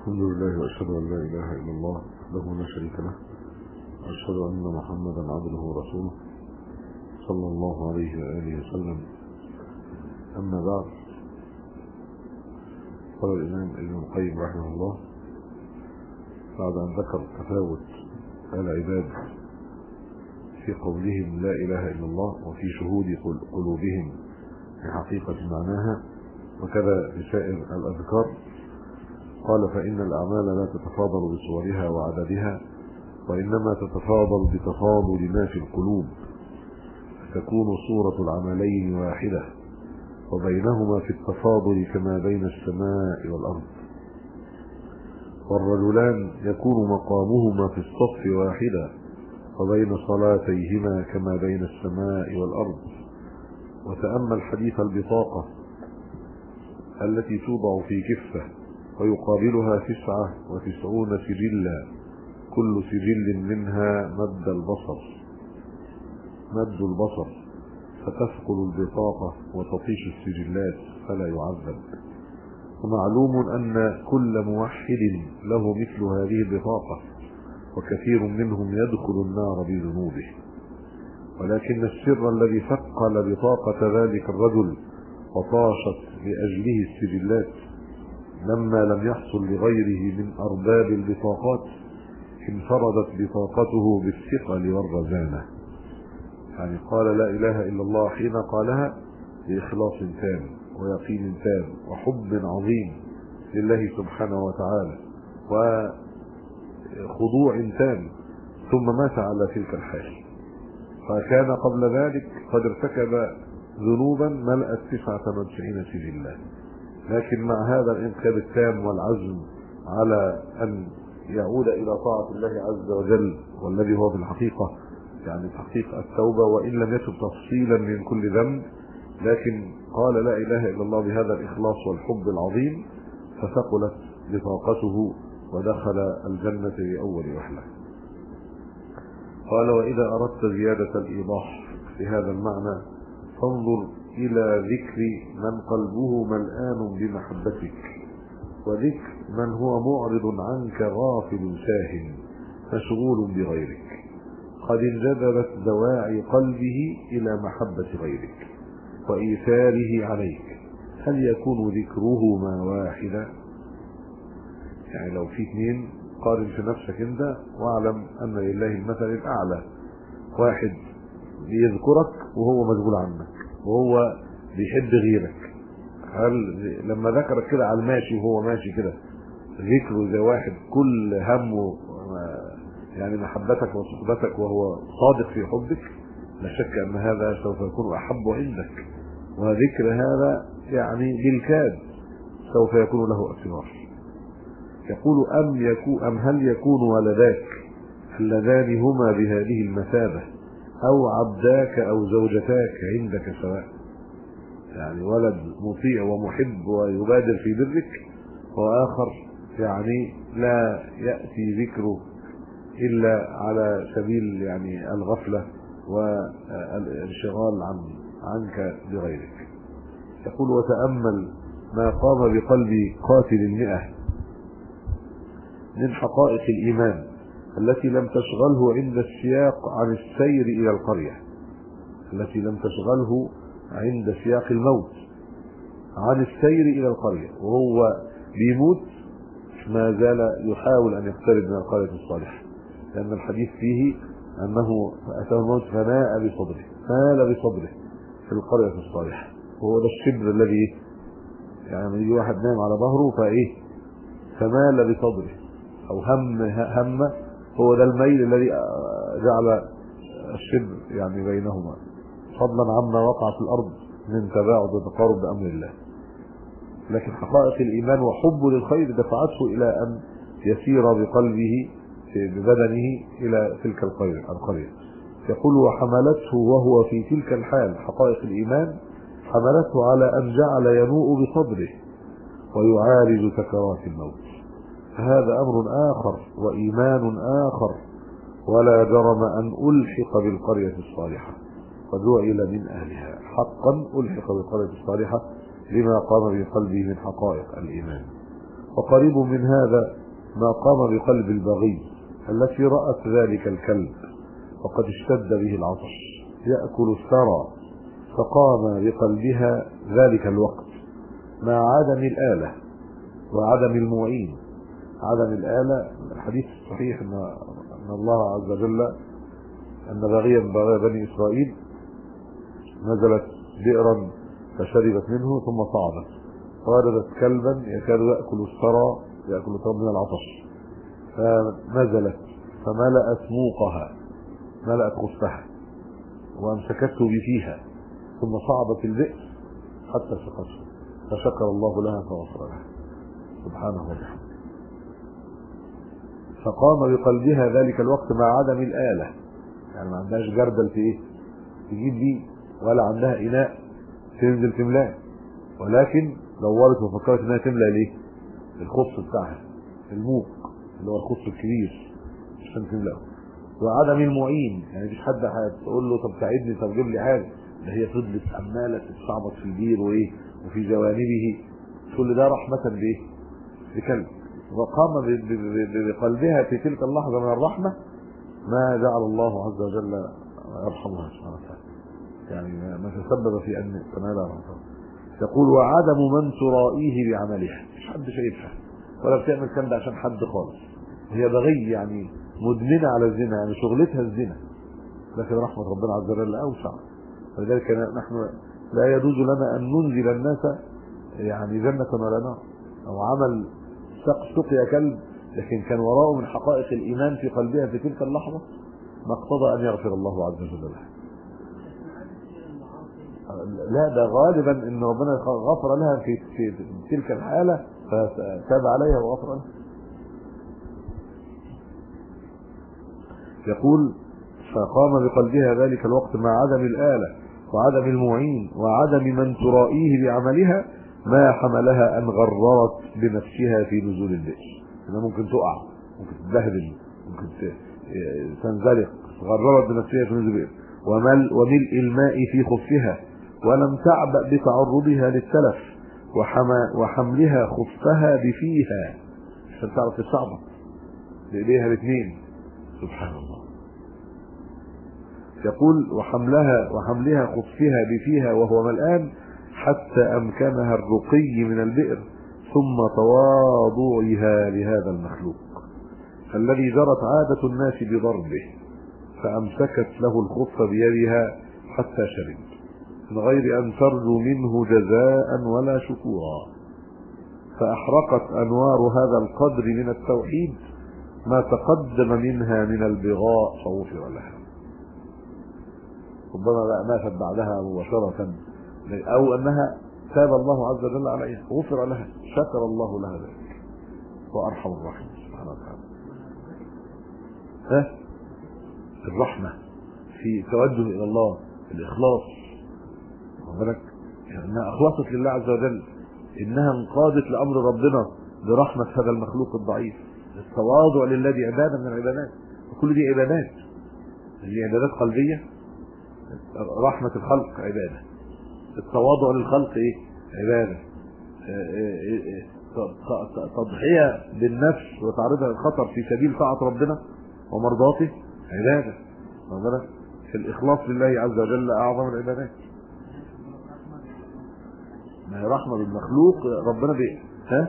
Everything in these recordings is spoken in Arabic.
الحمد لله وأشهد أن لا إله إلا الله وحده لا شريك له، وأشهد أن محمدا عبده ورسوله صلى الله عليه وآله وسلم. أما بعد، قال الإمام ابن القيم رحمه الله بعد أن ذكر تفاوت العباد في قولهم لا إله إلا الله وفي شهود قلوبهم بحقيقة معناها وكذا بسائر الأذكار، قال: فإن الأعمال لا تتفاضل بصورها وعددها، وإنما تتفاضل بتفاضل ما في القلوب، فتكون صورة العملين واحدة، وبينهما في التفاضل كما بين السماء والأرض. والرجلان يكون مقامهما في الصف واحدا، وبين صلاتيهما كما بين السماء والأرض. وتأمل حديث البطاقة التي توضع في كفة ويقابلها 99 سجلا، كل سجل منها مد البصر، فتثقل البطاقة وتطيش السجلات فلا يعذب. ومعلوم أن كل موحد له مثل هذه البطاقة، وكثير منهم يدخل النار بذنوبه، ولكن السر الذي ثقل بطاقة ذلك الرجل وطاشت لأجله السجلات لما لم يحصل لغيره من أرباب البطاقات انفردت بطاقته بالثقل والرزانة. يعني قال لا إله إلا الله حين قالها بإخلاص تام ويقين تام وحب عظيم لله سبحانه وتعالى وخضوع تام، ثم مات على تلك الحال، فكان قبل ذلك قد ارتكب ذنوبا ملأت 99 سجلا، لكن مع هذا الانقياد التام والعزم على أن يعود إلى طاعة الله عز وجل، والذي هو في الحقيقة يعني تحقيق التوبة، وإن لم يتب تفصيلا من كل ذنب، لكن قال لا إله إلا الله بهذا الإخلاص والحب العظيم، فثقلت بطاقته ودخل الجنة بأول وحلة. قال: وإذا أردت زيادة الإيضاح في هذا المعنى فانظر إلى ذكر من قلبه ملآن بمحبتك، وذكر من هو معرض عنك غافل ساهٍ مشغول بغيرك، قد انجذبت دواعي قلبه إلى محبة غيرك وإيثاره عليك. هل يكون ذكرهما واحدا؟ يعني لو في اثنين قارن في نفسك انت واعلم أن لله المثل الأعلى، واحد بيذكرك وهو مشغول عنك وهو بيحب غيرك، هل لما ذكرك كده على الماشي وهو ماشي كده ذكره زي واحد كل همه يعني محبتك وصحبتك وهو صادق في حبك؟ لا شك أن هذا سوف يكون أحب عندك، وذكر هذا يعني بالكاد سوف يكون له أثر. يقول: أم هل يكون ولداك اللذان هما بهذه المثابة أو عبداك أو زوجتاك عندك سواء؟ يعني ولد مطيع ومحب ويبادر في برك، وآخر يعني لا يأتي ذكره إلا على سبيل يعني الغفلة والانشغال عنك بغيرك. يقول: وتأمل ما قام بقلب قاتل 100 من حقائق الإيمان التي لم تشغله عند السياق عن السير إلى القرية، التي لم تشغله عند سياق الموت عن السير إلى القرية، وهو بيموت ما زال يحاول أن يقترب من القرية الصالحة، لأن الحديث فيه أنه أتاه الموت فناء بصدره، مال بصدره في القرية الصالحة، وهو ده الشبر الذي يعني يجي واحد نايم على ظهره فمال بصدره أو هم هو ده الميل الذي جعل الشبر يعني بينهما، فضلا عما وقع في الأرض من تباعد وتقارب بأمر الله. لكن حقائق الإيمان وحبه للخير دفعته إلى أن يسير بقلبه ببدنه إلى تلك القرية. يقول: وحملته وهو في تلك الحال، حقائق الإيمان حملته على أن جعل ينوء بصدره ويعالج سكرات الموت. فهذا أمر آخر وإيمان آخر، ولا جرم أن ألحق بالقرية الصالحة وجعل من أهلها، حقا ألحق بالقرية الصالحة لما قام بقلبه من حقائق الإيمان. وقريب من هذا ما قام بقلب البغي التي رأت ذلك الكلب وقد اشتد به العطش يأكل الثرى، فقام بقلبها ذلك الوقت مع عدم الآلة وعدم المعين. عدم الآلة، الحديث الصحيح أن الله عز وجل أن بغيا بني إسرائيل نزلت بئرا فشربت منه ثم صعدت فوجدت كلبا يكاد يأكل الثرى من العطش، فنزلت فملأت موقها، ملأت خفها وامسكته بفيها ثم صعدت البئر حتى سقته فشكر الله لها فغفر لها سبحانه وتعالى. فقام بقلبها ذلك الوقت مع عدم الآلة، يعني ما عندهاش جردل في ايه تجيب بيه، ولا عندها إناء تنزل تملاه، ولكن دورت وفكرت انها تملى ليه؟ الخص بتاعها، الموق اللي هو الخص الكبير عشان تملاه. وعدم المعين، يعني مفيش حد هتقول له طب ساعدني، طب جيب لي حاجه، ده هي فضلت عماله تتشعبط في البير وايه وفي جوانبه، كل ده رحمه بايه؟ بكلب. وقام بقلبها في تلك اللحظه من الرحمه ما جعل الله عز وجل يرحمها سبحانه وتعالى، يعني ما تسبب في ان تنال رحمته. يقول وعدم من ترائيه بعملها، مش حد شايفها ولا بتعمل كلام ده عشان حد خالص، هي بغي يعني مدمنه على الزنا، يعني شغلتها الزنا، لكن رحمه ربنا عز وجل اوسع. فلذلك نحن لا يجوز لنا ان ننزل الناس يعني جنه ولا نار، او عمل سقي كلب لكن كان وراءه من حقائق الايمان في قلبها في تلك اللحظه ما اقتضى ان يغفر الله عز وجل لها. لا، ده غالبا ان ربنا غفر لها في تلك الحاله فتاب عليها وغفر لها. يقول فقام بقلبها ذلك الوقت مع عدم الآلة وعدم المعين وعدم من ترائيه بعملها ما حملها أن غررت بنفسها في نزول البئر، انها ممكن تقع، ممكن تتبهدل، ممكن تنزلق، غررت بنفسها في نزول البئر وملء الماء في خفها، ولم تعبأ بتعرضها للتلف وحملها خفها بفيها عشان تعرف تستعبط بإيديها الاثنين سبحان الله. يقول وحملها خفها بفيها وهو ملآن حتى أمكنها الرقي من البئر ثم تواضعها لهذا المخلوق الذي جرت عادة الناس بضربه، فأمسكت له الخف بيدها حتى شرب من غير أن ترجو منه جزاء ولا شكورا، فأحرقت أنوار هذا القدر من التوحيد ما تقدم منها من البغاء فغفر لها. ربما ماتت بعدها مباشرة أو أنها تاب الله عز وجل عليها غفر لها، شكر الله لها ذلك وأرحم الراحمين سبحانه وتعالى. الرحمة في توجه إلى الله، الإخلاص، بالك انها اخلصت لله عز وجل، انها انقادت لامر ربنا برحمه هذا المخلوق الضعيف، التواضع للذي عباده من العبادات، وكل دي عبادات، دي عبادات قلبيه. رحمه الخلق عباده، التواضع للخلق ايه؟ عباده، تضحيه بالنفس وتعرضها للخطر في سبيل طاعه ربنا ومرضاته عباده. بالك الاخلاص لله عز وجل اعظم العبادات. ما هي رحمة بالمخلوق ربنا بيه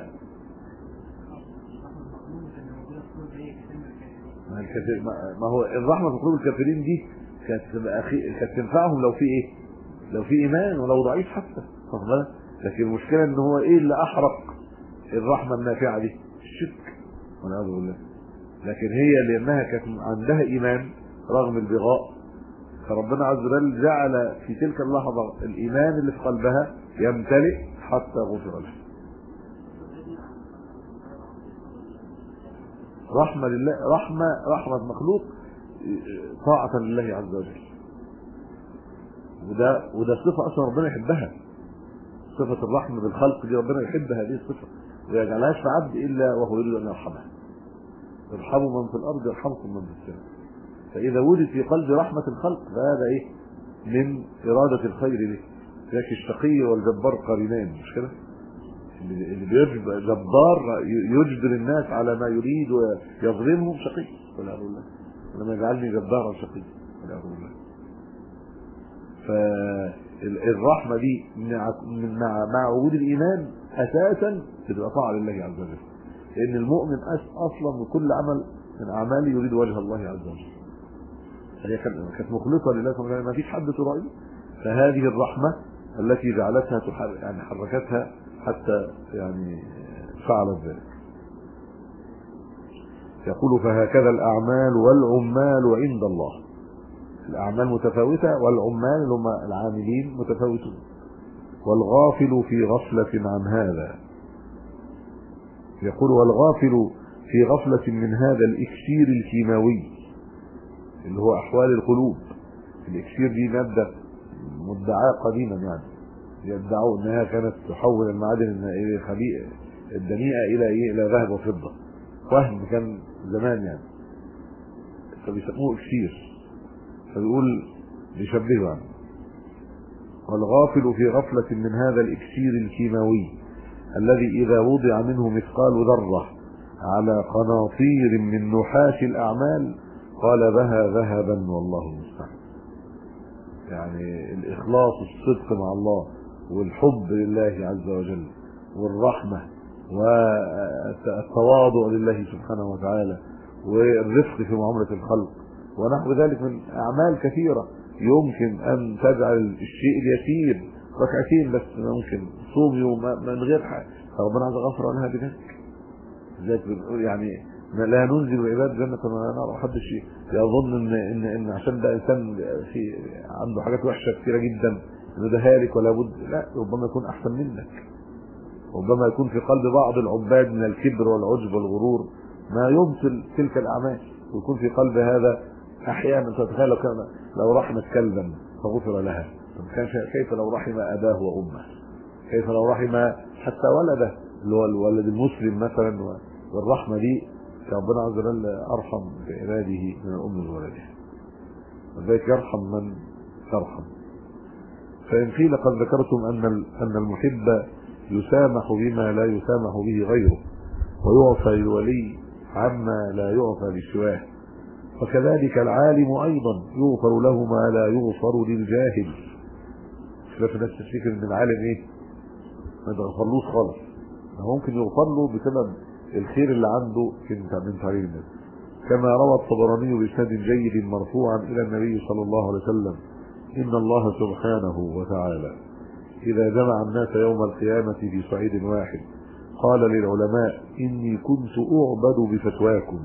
ما هو الرحمة في قلوب الكافرين دي كانت تنفعهم لو في ايه؟ لو في ايمان ولو ضعيف حتى، لكن المشكلة ان هو ايه اللي احرق الرحمة النافعة دي؟ الشرك والعياذ بالله. لكن هي لانها كانت عندها ايمان رغم البغاء، فربنا عز وجل جعل في تلك اللحظة الايمان اللي في قلبها يمتلئ حتى غفر له. رحمة لله، رحمة مخلوق طاعة لله عز وجل، وده صفة اصلا ربنا يحبها، صفة الرحمة بالخلق دي ربنا يحب هذه الصفة وما يجعلهاش في عبد الا وهو يريد ان يرحمها. ارحموا من في الارض يرحمكم من في السماء. فاذا وجد في قلب رحمة الخلق فهذا ايه؟ من ارادة الخير به. لكن الشقي والجبار قرينان، مش كده؟ اللي بيجبر جبار يجبر الناس على ما يريد ويظلمهم شقي والعياذ بالله. لما يجعلني جبارا شقي والعياذ بالله. فالرحمه دي مع وجود الايمان اساسا بتبقى طاعه لله عز وجل، لان المؤمن اصلا بكل عمل من اعماله يريد وجه الله عز وجل. هي كانت مخلصه لله سبحانه وتعالى، ما فيش حد تراعيه. فهذه الرحمه التي جعلتها يعني حركتها حتى يعني فعلت ذلك. يقول فهكذا الأعمال والعمال عند الله. الأعمال متفاوتة والعمال هم العاملين متفاوتون. والغافل في غفلة عن هذا. يقول والغافل في غفلة من هذا الإكسير الكيماوي اللي هو أحوال القلوب. الإكسير دي مادة مدعاة قديما، يعني يدعوا انها كانت تحول المعادن الدنيئة الى ذهب وفضة. وهم كان زمان يعني، فبيسموه اكسير. فبيقول بيشبهه يعني والغافل في غفلة من هذا الاكسير الكيماوي الذي اذا وضع منه مثقال ذرة على قناطير من نحاس الاعمال قالبها ذهبا والله المستعان. يعني الاخلاص والصدق مع الله والحب لله عز وجل والرحمة والتواضع لله سبحانه وتعالى والرفق في معاملة الخلق ونحو ذلك من أعمال كثيرة يمكن أن تجعل الشيء اليسير ركعتين بس، ممكن صوم يوم من غير حاجة ربنا عز وجل غفر لها بذلك. يعني لا ننزل العباد جنة ما نرى. محدش يظن ان عشان ده انسان في عنده حاجات وحشة كثيرة جدا انه ده هالك ولا بد، لا، ربما يكون احسن منك. ربما يكون في قلب بعض العباد من الكبر والعجب والغرور ما يمثل تلك الاعمال، ويكون في قلب هذا احيانا تتخيل لو رحمت كلبا فغفر لها، كيف لو رحم اباه وامه، كيف لو رحم حتى ولده اللي هو الولد المسلم مثلا. والرحمه دي ربنا عز وجل ارحم بعباده من الام وولدها، وذلك يرحم من يرحم. فإن قيل قد ذكرتم أن المحب يسامح بما لا يسامح به غيره ويعفى للولي عما لا يعفى لسواه، فكذلك العالم أيضا يغفر له ما لا يغفر للجاهل. خلاف الناس تفتكر ان العالم ما يتغفرلوش خالص، ممكن يغفر له بسبب الخير اللي عنده من تعليم الناس. كما روى الطبراني بإسناد جيد مرفوعا إلى النبي صلى الله عليه وسلم إن الله سبحانه وتعالى إذا جمع الناس يوم القيامة في صعيد واحد قال للعلماء إني كنت أعبد بفتواكم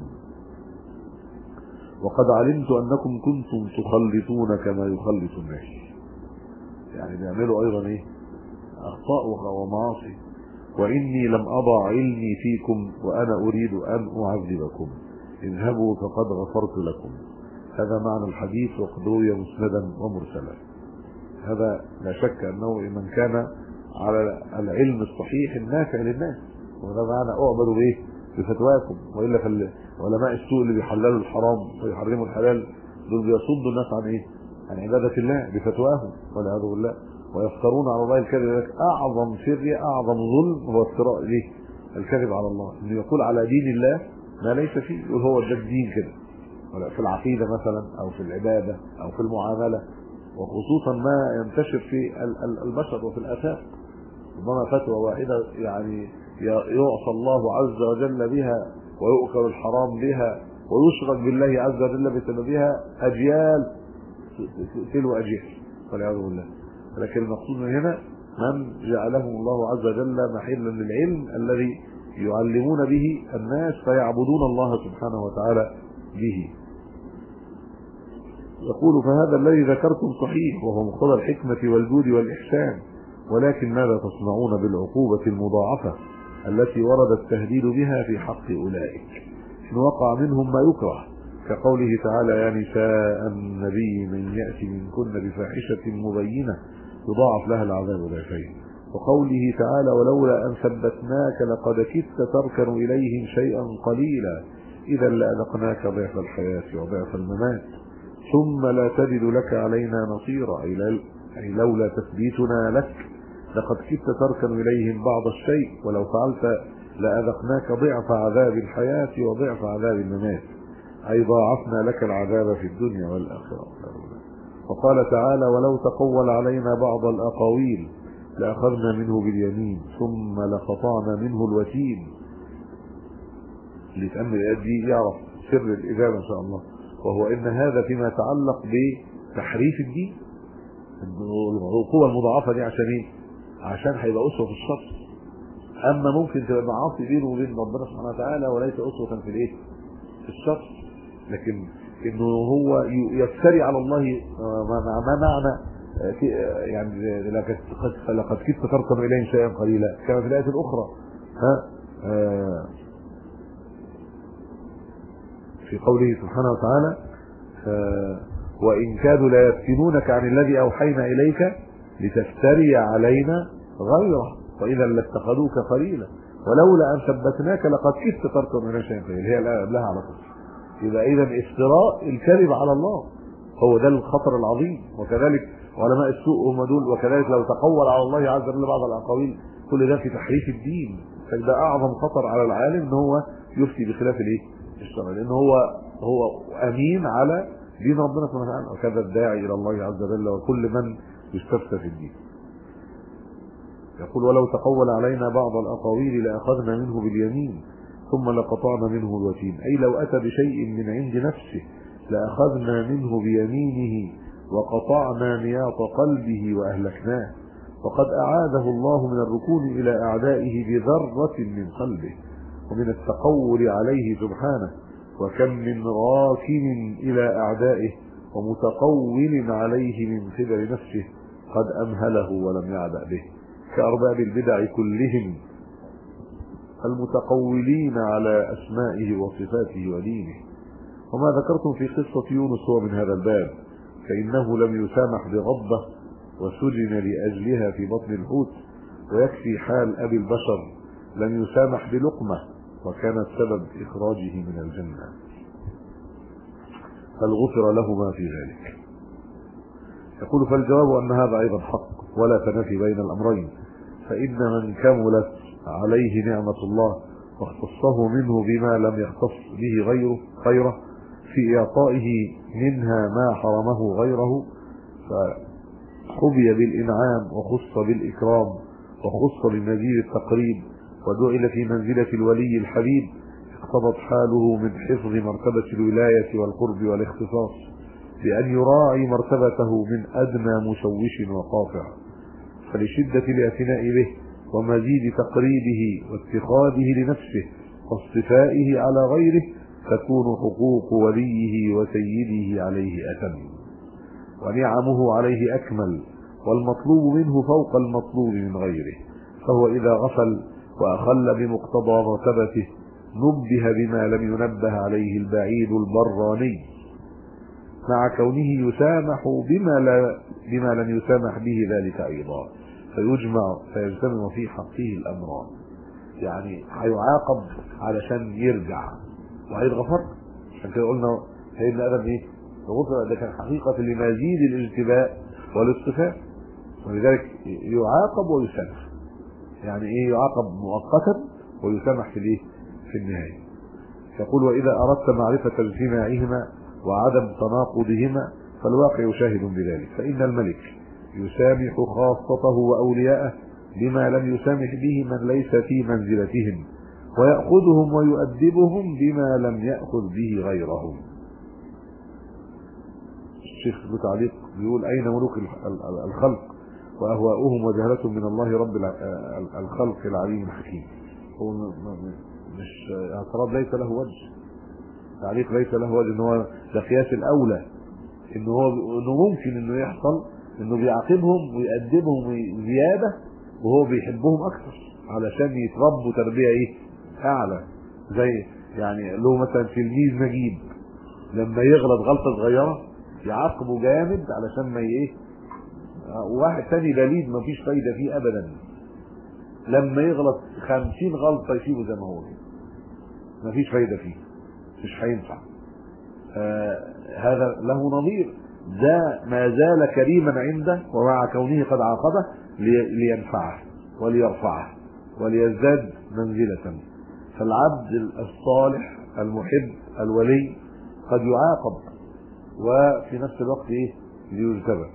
وقد علمت أنكم كنتم تخلطون كما يخلط الناس. يعني بيعملوا أيضا أخطاء ومعاصي، وإني لم أضع علمي فيكم وأنا أريد أن أعذبكم، اذهبوا فقد غفرت لكم. هذا معنى الحديث وقد روي مسندا ومرسلا. هذا لا شك أنه من كان على العلم الصحيح النافع للناس، وهذا معنى أعبد بفتواكم. وإلا فعلماء السوء اللي بيحللوا الحرام ويحرموا الحلال دول بيصدوا الناس عن عبادة الله بفتواهم والعياذ بالله، ويفترون على الله الكذب. أعظم شر أعظم ظلم هو افتراء الكذب على الله، إنه يقول على دين الله ما ليس فيه، يقول هو ده الدين كده، في العقيدة مثلا أو في العبادة أو في المعاملة، وخصوصا ما ينتشر في البشر وفي الآفاق. ربما فتوى واحدة يعني يعصى الله عز وجل بها ويؤكل الحرام بها ويشرك بالله عز وجل بسببها أجيال تلو أجيال والعياذ بالله. لكن المقصود من هنا من جعلهم الله عز وجل محلا للعلم الذي يعلمون به الناس فيعبدون الله سبحانه وتعالى به. يقول فهذا الذي ذكرتم صحيح وهو مقتضى الحكمة والجود والإحسان، ولكن ماذا تصنعون بالعقوبة المضاعفة التي ورد التهديد بها في حق أولئك إن وقع منهم ما يكره، كقوله تعالى يا نساء النبي من يأتي منكن بفاحشة مبينة يضاعف لها العذاب ضعفين، وقوله تعالى ولولا أن ثبتناك لقد كدت تركن إليهم شيئا قليلا إذا لأذقناك ضعف الحياة وضعف الممات ثم لا تجد لك علينا نصيرا، أي لولا تثبيتنا لك لقد كدت تركن إليهم بعض الشيء ولو فعلت لأذقناك ضعف عذاب الحياة وضعف عذاب الممات، أي ضاعفنا لك العذاب في الدنيا والآخرة. وقال تعالى: ولو تقول علينا بعض الأقاويل لأخذنا منه باليمين ثم لقطعنا منه الوتين. اللي يتأمل الآيات دي يعرف سر الإجابة إن شاء الله، وهو إن هذا فيما يتعلق بتحريف الدين. القوة المضاعفة دي عشان إيه؟ عشان هيبقى أسوة في الشر. أما ممكن تبقى معاصي بينه وبين ربنا سبحانه وتعالى وليس أسوة في الإيه؟ في الشر. لكن إنه هو يفتري على الله ما معنى يعني لقد كدت تركن إليهم شيئا قليلا، كما في الآية الأخرى في قوله سبحانه وتعالى: وإن كادوا ليفتنونك عن الذي أوحينا إليك لتفتري علينا غيره وإذا لاتخذوك خليلا ولولا أن ثبتناك لقد كدت تركن إليهم شيئا قليلا. هي الآية قبلها على طول. يبقى إذا افتراء الكذب على الله هو ده الخطر العظيم. وكذلك علماء السوء هم دول. وكذلك لو تقول على الله عز وجل بعض الأقاويل، كل ده في تحريف الدين. فده أعظم خطر على العالم إن هو يفتي بخلاف الإيه؟ الشرع، لأن هو أمين على دين ربنا سبحانه وتعالى، وكذا الداعي إلى الله عز وجل وكل من يستفتى في الدين. يقول: ولو تقول علينا بعض الأقاويل لأخذنا منه باليمين ثم لقطعنا منه الوتين، أي لو أتى بشيء من عند نفسه لأخذنا منه بيمينه وقطعنا نياط قلبه وأهلكناه. وقد أعاده الله من الركون إلى أعدائه بذرة من قلبه ومن التقول عليه سبحانه. وكم من راكن إلى أعدائه ومتقول عليه من قبل نفسه قد أمهله ولم يعبأ به، كأرباب البدع كلهم المتقولين على أسمائه وصفاته ودينه. وما ذكرتم في قصة يونس هو من هذا الباب، فإنه لم يسامح بغضبة وسجن لأجلها في بطن الحوت، ويكفي حال أبي البشر لم يسامح بلقمة وكانت سبب إخراجه من الجنة، فالغفر له ما في ذلك. يقول: فالجواب أن هذا أيضا حق ولا تنافي بين الأمرين، فإن من كملت عليه نعمة الله واختصه منه بما لم يختص به غيره في إعطائه منها ما حرمه غيره، فحبي بالإنعام وخص بالإكرام وخص بمزيد التقريب وجعل في منزلة الولي الحبيب، اقتضت حاله من حفظ مرتبة الولاية والقرب والاختصاص بأن يراعي مرتبته من أدنى مشوش وقاطع. فلشدة الاعتناء به ومزيد تقريبه واتخاذه لنفسه واصطفائه على غيره تكون حقوق وليه وسيده عليه أتم ونعمه عليه أكمل، والمطلوب منه فوق المطلوب من غيره. فهو إذا غفل وأخل بمقتضى مرتبته نبه بما لم ينبه عليه البعيد البراني، مع كونه يسامح بما لم يسامح به ذلك أيضا، فيجتمع في حقه الأمران. يعني هيعاقب علشان يرجع وهيتغفر. عشان كده قلنا سيدنا آدم إيه؟ غفر. ده كان حقيقة لمزيد الاجتباء والاصطفاء، ولذلك يعاقب ويسامح. يعني إيه؟ يعاقب مؤقتا ويسامح في الإيه؟ في النهاية. يقول: وإذا أردت معرفة اجتماعهما وعدم تناقضهما فالواقع شاهد بذلك، فإن الملك يسامح خاصته وأولياءه بما لم يسامح به من ليس في منزلتهم، ويأخذهم ويؤدبهم بما لم يأخذ به غيرهم. الشيخ ابن تعليق بيقول: أين ملوك الخلق وأهواؤهم وجهلتهم من الله رب الخلق العليم الحكيم؟ هو مش اعتراض ليس له وجه، تعليق ليس له وجه، ان هو ده قياس الاولى، انه ممكن انه يحصل انه بيعاقبهم ويأدبهم زياده وهو بيحبهم اكثر علشان يتربوا تربيه ايه؟ اعلى. زي يعني له مثلا تلميذ نجيب لما يغلط غلطه صغيره يعاقبه جامد علشان ما ايه، وواحد ثاني بليد ما فيش فايده فيه ابدا لما يغلط 50 غلطه يسيبه زي ما هو، ما فيش فايده فيه، مش هينفع. هذا له نظير، ده ما زال كريما عنده ومع كونه قد عاقبه لينفعه وليرفعه وليزداد منزلة. فالعبد الصالح المحب الولي قد يعاقب وفي نفس الوقت ليجتبى.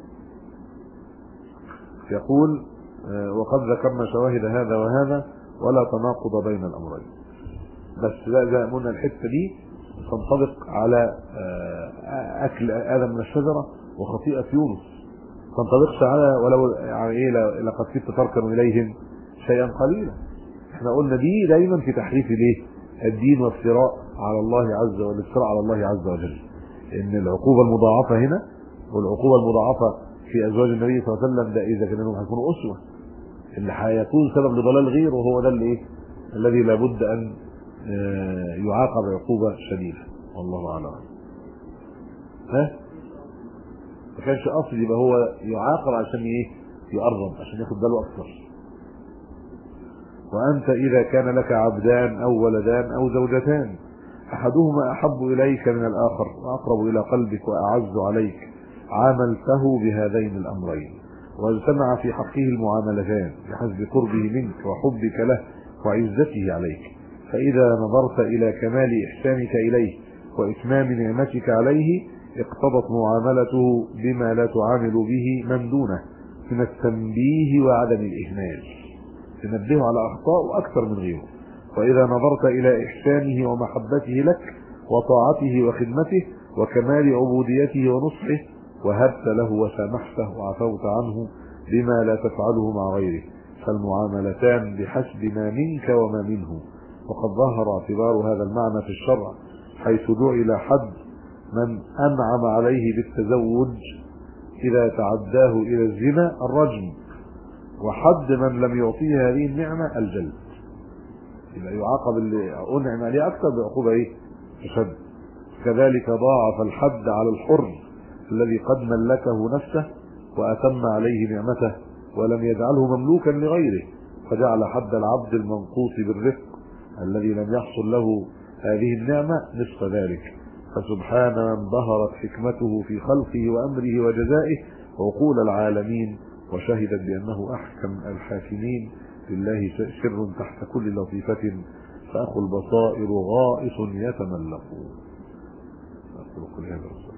يقول وقد ذكرنا شواهد هذا وهذا ولا تناقض بين الأمرين. بس لا قلنا الحته دي تنطبق على اكل ادم من الشجره وخطيئه يونس، تنطبقش على ولو يعني لقد كنت تركن اليهم شيئا قليلا. احنا قلنا دي دايما في تحريف الدين وافتراء على الله عز وجل، الافتراء على الله عز وجل. ان العقوبه المضاعفه هنا والعقوبه المضاعفه في ازواج النبي صلى الله عليه وسلم ده اذا كانوا هيكونوا اسوه، اللي هيكون سبب لضلال غيره وهو ده الذي لابد ان يعاقب عقوبة شديدة. والله أعلم. ما كانش أصل يبقى هو يعاقب عشان يقرب عشان ياخد باله أكثر. وأنت إذا كان لك عبدان أو ولدان أو زوجتان أحدهما أحب إليك من الآخر وأقرب إلى قلبك وأعز عليك عاملته بهذين الأمرين، واجتمع في حقه المعاملتان بحسب قربه منك وحبك له وعزته عليك. فإذا نظرت إلى كمال إحسانك إليه وإتمام نعمتك عليه اقتضت معاملته بما لا تعامل به من دونه من التنبيه وعدم الإهمال، تنبهه على أخطاء أكثر من غيره. وإذا نظرت إلى إحسانه ومحبته لك وطاعته وخدمته وكمال عبوديته ونصحه وهبت له وسامحته وعفوت عنه بما لا تفعله مع غيره، فالمعاملتان بحسب ما منك وما منه. وقد ظهر اعتبار هذا المعنى في الشرع حيث جعل حد من أنعم عليه بالتزوج إذا تعداه إلى الزنا الرجم، وحد من لم يعطيه هذه النعمة الجلد. يبقى يعاقب اللي أنعم عليه أكثر بعقوبة أشد. كذلك ضاعف الحد على الحر الذي قد ملكه نفسه وأتم عليه نعمته ولم يجعله مملوكا لغيره، فجعل حد العبد المنقوص بالرفق الذي لم يحصل له هذه النعمة نصف ذلك. فسبحان من ظهرت حكمته في خلقه وأمره وجزائه وعقول العالمين وشهدت بأنه أحكم الحاكمين. لله سر تحت كل لطيفة فأخو البصائر غائص يتملق. أقول كل هذا.